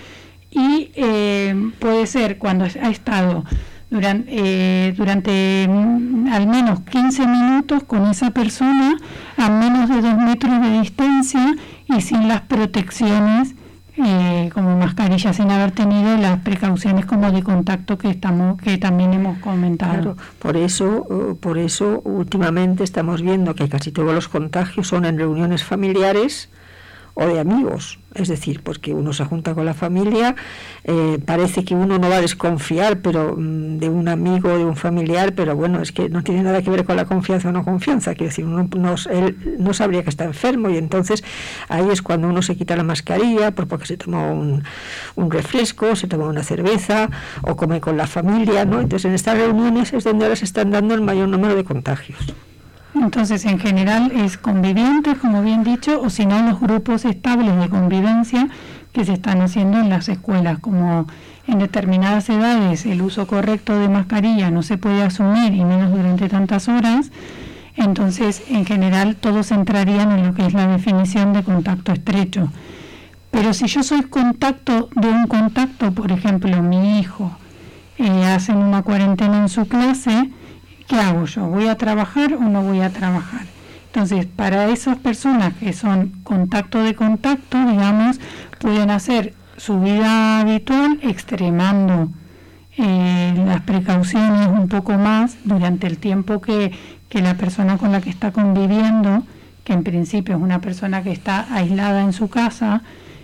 y eh, puede ser cuando ha estado durante, eh, durante mm, al menos quince minutos con esa persona a menos de dos metros de distancia y sin las protecciones eh, como mascarilla, sin haber tenido las precauciones como de contacto que estamos que también hemos comentado. Claro, por eso, por eso últimamente estamos viendo que casi todos los contagios son en reuniones familiares o de amigos, es decir, pues que uno se junta con la familia, eh, parece que uno no va a desconfiar pero mm, de un amigo, de un familiar, pero bueno, es que no tiene nada que ver con la confianza o no confianza, quiero decir, uno no, él no sabría que está enfermo y entonces ahí es cuando uno se quita la mascarilla porque se toma un, un refresco, se toma una cerveza o come con la familia, ¿no? Entonces en estas reuniones es donde ahora se están dando el mayor número de contagios. Entonces, en general es convivientes, como bien dicho, o si no los grupos estables de convivencia que se están haciendo en las escuelas, como en determinadas edades el uso correcto de mascarilla no se puede asumir y menos durante tantas horas, entonces en general todos entrarían en lo que es la definición de contacto estrecho. Pero si yo soy contacto de un contacto, por ejemplo, mi hijo, eh, hacen una cuarentena en su clase, ¿qué hago yo? ¿Voy a trabajar o no voy a trabajar? Entonces, para esas personas que son contacto de contacto, digamos, pueden hacer su vida habitual extremando eh, las precauciones un poco más durante el tiempo que, que la persona con la que está conviviendo, que en principio es una persona que está aislada en su casa,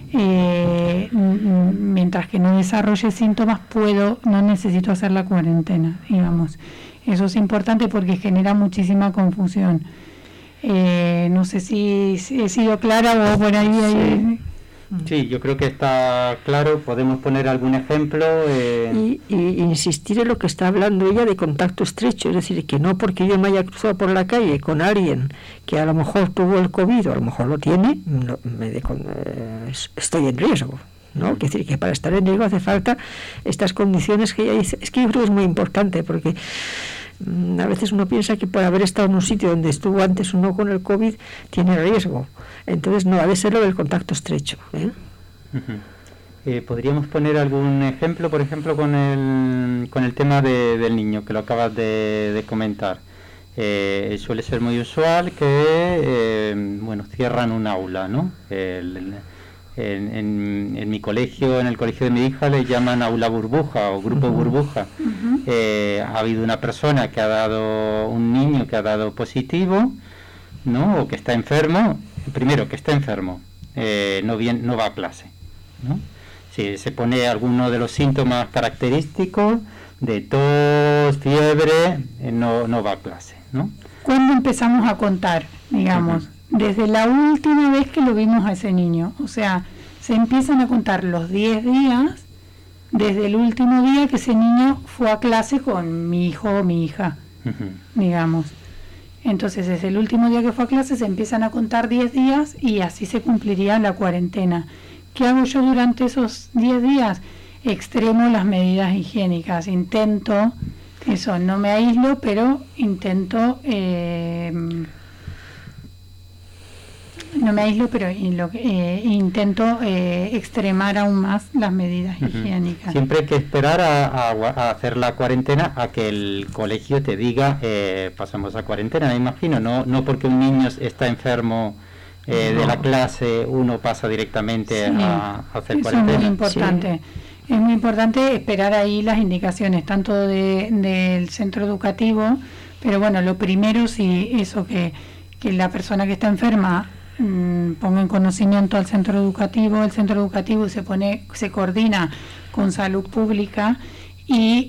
eh, mientras que no desarrolle síntomas, puedo, no necesito hacer la cuarentena, digamos. Eso es importante porque genera muchísima confusión. Eh, no sé si, si he sido clara o por ahí hay... Sí, yo creo que está claro. Podemos poner algún ejemplo. Eh... Y, y insistir en lo que está hablando ella de contacto estrecho, es decir, que no porque yo me haya cruzado por la calle con alguien que a lo mejor tuvo el COVID o a lo mejor lo tiene, no, me de, eh, estoy en riesgo. ¿No? Es decir, que para estar en riesgo hace falta estas condiciones que ella dice. Es que yo creo que es muy importante porque mmm, a veces uno piensa que por haber estado en un sitio donde estuvo antes uno con el COVID tiene riesgo. Entonces no ha de ser lo del contacto estrecho. ¿eh? Uh-huh. Eh, ¿Podríamos poner algún ejemplo, por ejemplo, con el, con el tema de, del niño que lo acabas de, de comentar? Eh, suele ser muy usual que eh, bueno, cierran un aula, ¿no? El, el, En, en, en mi colegio, en el colegio de mi hija, le llaman aula burbuja o grupo uh-huh. burbuja. Uh-huh. Eh, ha habido una persona que ha dado, un niño que ha dado positivo, ¿no? O que está enfermo. Primero, que está enfermo, eh, no, bien, no va a clase, ¿no? Si se pone alguno de los síntomas característicos de tos, fiebre, eh, no, no va a clase, ¿no? ¿Cuándo empezamos a contar, digamos? Uh-huh. Desde la última vez que lo vimos a ese niño. O sea, se empiezan a contar los diez días desde el último día que ese niño fue a clase con mi hijo o mi hija, uh-huh. digamos. Entonces, desde el último día que fue a clase se empiezan a contar diez días y así se cumpliría la cuarentena. ¿Qué hago yo durante esos diez días? Extremo las medidas higiénicas. Intento, eso, no me aíslo, pero intento... Eh, no me aíslo, pero lo, eh, intento eh, extremar aún más las medidas uh-huh. higiénicas. Siempre hay que esperar a, a, a hacer la cuarentena a que el colegio te diga eh, pasamos a cuarentena, me imagino, no no porque un niño está enfermo eh, no. de la clase, uno pasa directamente sí, a, a hacer eso cuarentena. Es muy importante. Sí. Es muy importante esperar ahí las indicaciones, tanto de, del centro educativo, pero bueno, lo primero sí, eso que, que la persona que está enferma ponga en conocimiento al centro educativo, el centro educativo se pone, se coordina con salud pública y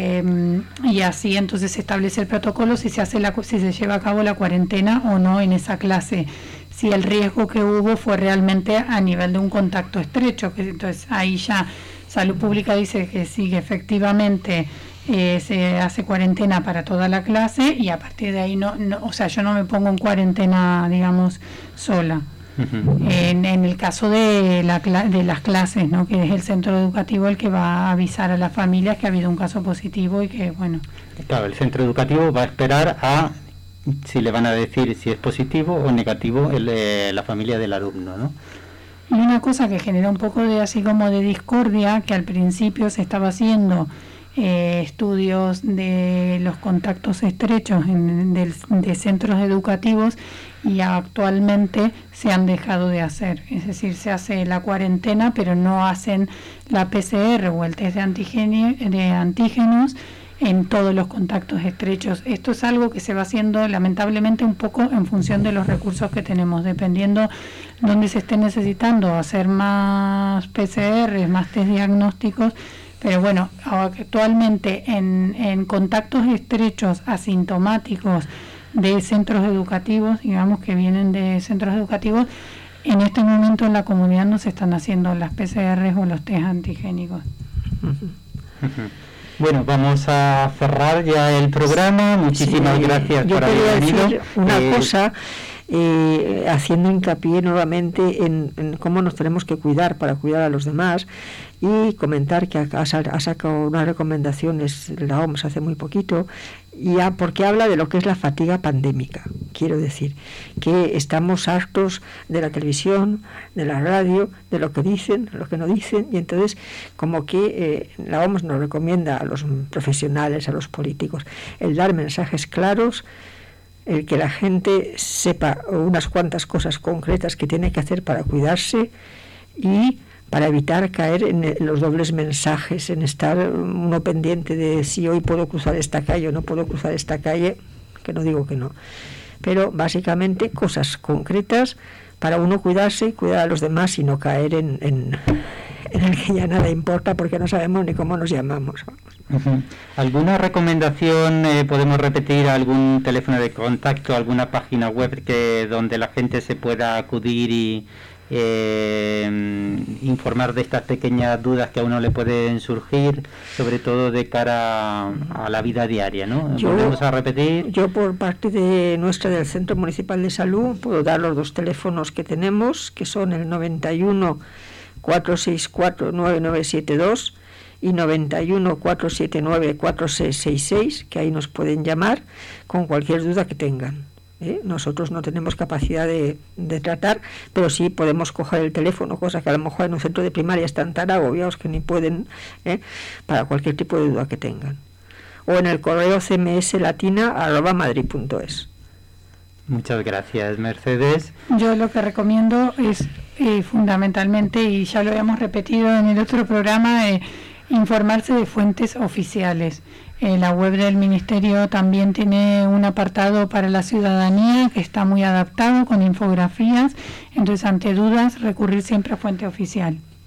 eh, y así entonces se establece el protocolo si se hace la si se lleva a cabo la cuarentena o no en esa clase, si el riesgo que hubo fue realmente a nivel de un contacto estrecho, que entonces ahí ya salud pública dice que sí, que efectivamente Eh, se hace cuarentena para toda la clase y a partir de ahí no, no o sea, yo no me pongo en cuarentena, digamos, sola. Uh-huh. En, en el caso de, la, de las clases, ¿no? Que es el centro educativo el que va a avisar a las familias que ha habido un caso positivo y que, bueno. Claro, el centro educativo va a esperar a si le van a decir si es positivo o negativo el, eh, la familia del alumno, ¿no? Y una cosa que genera un poco de así como de discordia, que al principio se estaba haciendo Eh, estudios de los contactos estrechos en, de, de centros educativos y actualmente se han dejado de hacer, es decir, se hace la cuarentena pero no hacen la P C R o el test de, antigene, de antígenos en todos los contactos estrechos. Esto es algo que se va haciendo lamentablemente un poco en función de los recursos que tenemos, dependiendo dónde se esté necesitando hacer más P C R, más test diagnósticos. Pero bueno, actualmente en, en contactos estrechos asintomáticos de centros educativos, digamos que vienen de centros educativos, en este momento en la comunidad no se están haciendo las P C R o los test antigénicos. Bueno, vamos a cerrar ya el programa. Muchísimas sí, gracias yo por haber venido. Decir una eh, cosa, eh, haciendo hincapié nuevamente en, en cómo nos tenemos que cuidar para cuidar a los demás, y comentar que ha, ha sacado unas recomendaciones la O M S hace muy poquito, ya porque habla de lo que es la fatiga pandémica. Quiero decir que estamos hartos de la televisión, de la radio, de lo que dicen, lo que no dicen, y entonces como que eh, la O M S nos recomienda a los profesionales, a los políticos, el dar mensajes claros, el que la gente sepa unas cuantas cosas concretas que tiene que hacer para cuidarse y para evitar caer en los dobles mensajes, en estar uno pendiente de si hoy puedo cruzar esta calle o no puedo cruzar esta calle, que no digo que no. Pero básicamente cosas concretas para uno cuidarse y cuidar a los demás y no caer en, en, en el que ya nada importa porque no sabemos ni cómo nos llamamos. Uh-huh. ¿Alguna recomendación? Eh, ¿Podemos repetir algún teléfono de contacto, alguna página web que donde la gente se pueda acudir y Eh, informar de estas pequeñas dudas que a uno le pueden surgir, sobre todo de cara a, a la vida diaria, ¿no? Yo, Volvemos a repetir. Yo por parte de nuestra del Centro Municipal de Salud puedo dar los dos teléfonos que tenemos, que son el noventa y uno, cuatrocientos sesenta y cuatro, nueve nueve siete dos y noventa y uno, cuatrocientos setenta y nueve, cuatro seis seis seis, que ahí nos pueden llamar con cualquier duda que tengan. ¿Eh? Nosotros no tenemos capacidad de, de tratar, pero sí podemos coger el teléfono, cosa que a lo mejor en un centro de primaria están tan agobiados que ni pueden, ¿eh? para cualquier tipo de duda que tengan. O en el correo c m s latina arroba madrid punto es. Muchas gracias, Mercedes. Yo lo que recomiendo es eh, fundamentalmente, y ya lo habíamos repetido en el otro programa, eh, informarse de fuentes oficiales. Eh, la web del Ministerio también tiene un apartado para la ciudadanía que está muy adaptado con infografías, entonces ante dudas recurrir siempre a fuente oficial.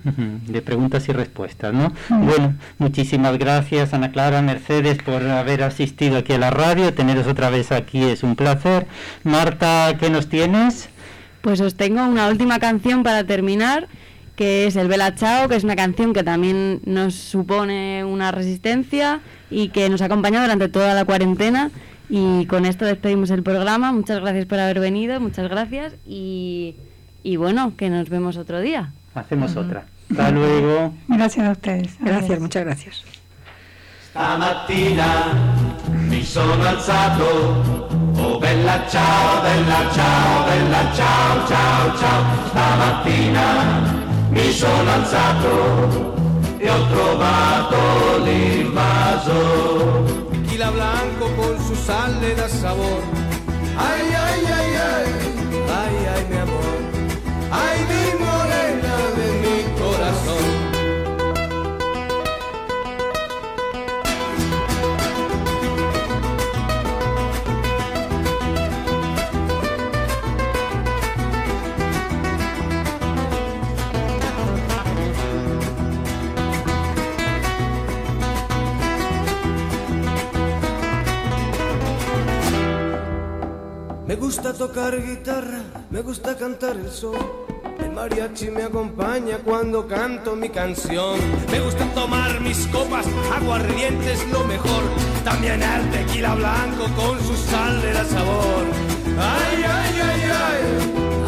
De preguntas y respuestas, ¿no? Mm. Bueno, muchísimas gracias Ana Clara, Mercedes, por haber asistido aquí a la radio. Teneros otra vez aquí es un placer. Marta, ¿qué nos tienes? Pues os tengo una última canción para terminar, que es el Bella Ciao, que es una canción que también nos supone una resistencia y que nos ha acompañado durante toda la cuarentena. Y con esto despedimos el programa. Muchas gracias por haber venido, muchas gracias y, y bueno, que nos vemos otro día. Hacemos uh-huh. otra. Hasta luego. Gracias a ustedes. Gracias, gracias, muchas gracias. Stamattina mi sono alzato, oh bella ciao, bella ciao, bella ciao, ciao, ciao. Stamattina mi sono alzato e ho trovato l'invaso. Tequila blanco con su sal le da sabor. Ay, ay, ay, ay, ay, ay, mi amor. Ay, mi morena de mi corazón. Me gusta tocar guitarra, me gusta cantar el sol. El mariachi me acompaña cuando canto mi canción. Me gusta tomar mis copas, aguardiente es lo mejor. También el tequila blanco con su sal de la sabor. Ay, ay.